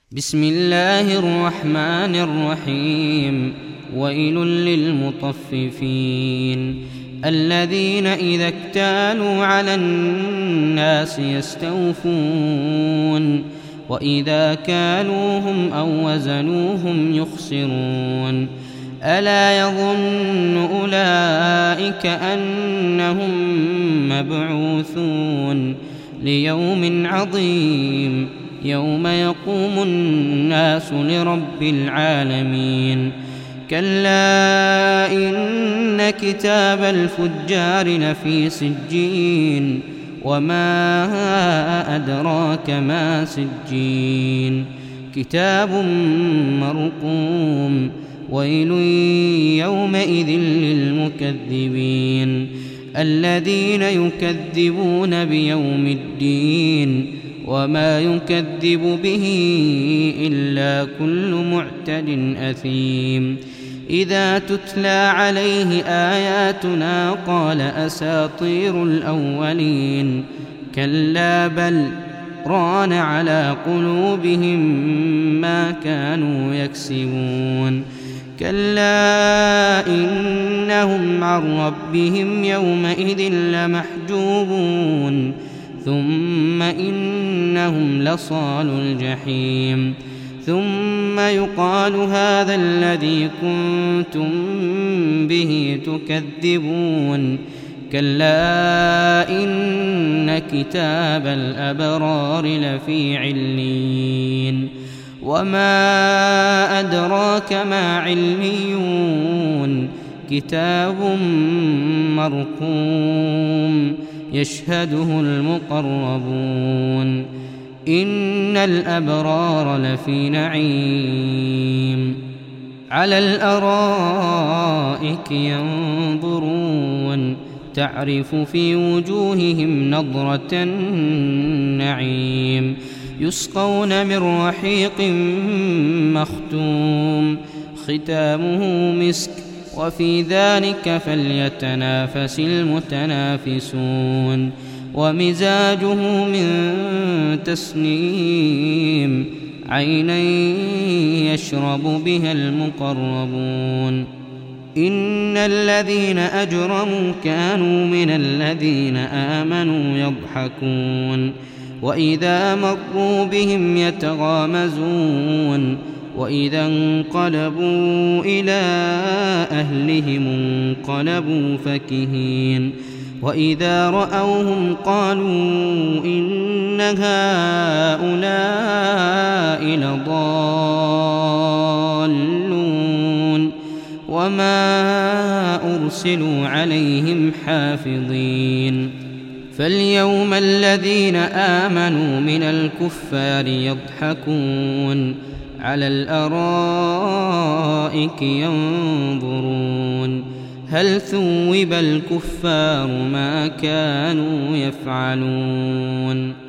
بسم الله الرحمن الرحيم. ويل للمطففين الذين إذا اكتالوا على الناس يستوفون وإذا كالوهم أو وزنوهم يخسرون. ألا يظن أولئك أنهم مبعوثون ليوم عظيم يوم يقوم الناس لرب العالمين. كلا إن كتاب الفجار لفي سجين وما أدراك ما سجين كتاب مرقوم. ويل يومئذ للمكذبين الذين يكذبون بيوم الدين وما يكذب به إلا كل معتد أثيم. إذا تتلى عليه آياتنا قال أساطير الأولين. كلا بل ران على قلوبهم ما كانوا يكسبون. كلا إنهم عن ربهم يومئذ لمحجوبون ثم إنهم لصالو الجحيم. ثم يقال هذا الذي كنتم به تكذبون. كلا إن كتاب الأبرار لفي عليين وما أدراك ما عليون كتاب مرقوم يشهده المقربون. إن الأبرار لفي نعيم على الأرائك ينظرون تعرف في وجوههم نضرة النعيم. يسقون من رحيق مختوم ختامه مسك وفي ذلك فليتنافس المتنافسون. ومزاجه من تسنيم عينا يشرب بها المقربون. إن الذين أجرموا كانوا من الذين آمنوا يضحكون وإذا مروا بهم يتغامزون. وإذا انقلبوا إلى أهلهم انقلبوا فكهين. وإذا رأوهم قالوا إن هؤلاء لضالون وما أرسلوا عليهم حافظين. فاليوم الذين آمنوا من الكفار يضحكون على الأرائك ينظرون هل ثوب الكفار ما كانوا يفعلون.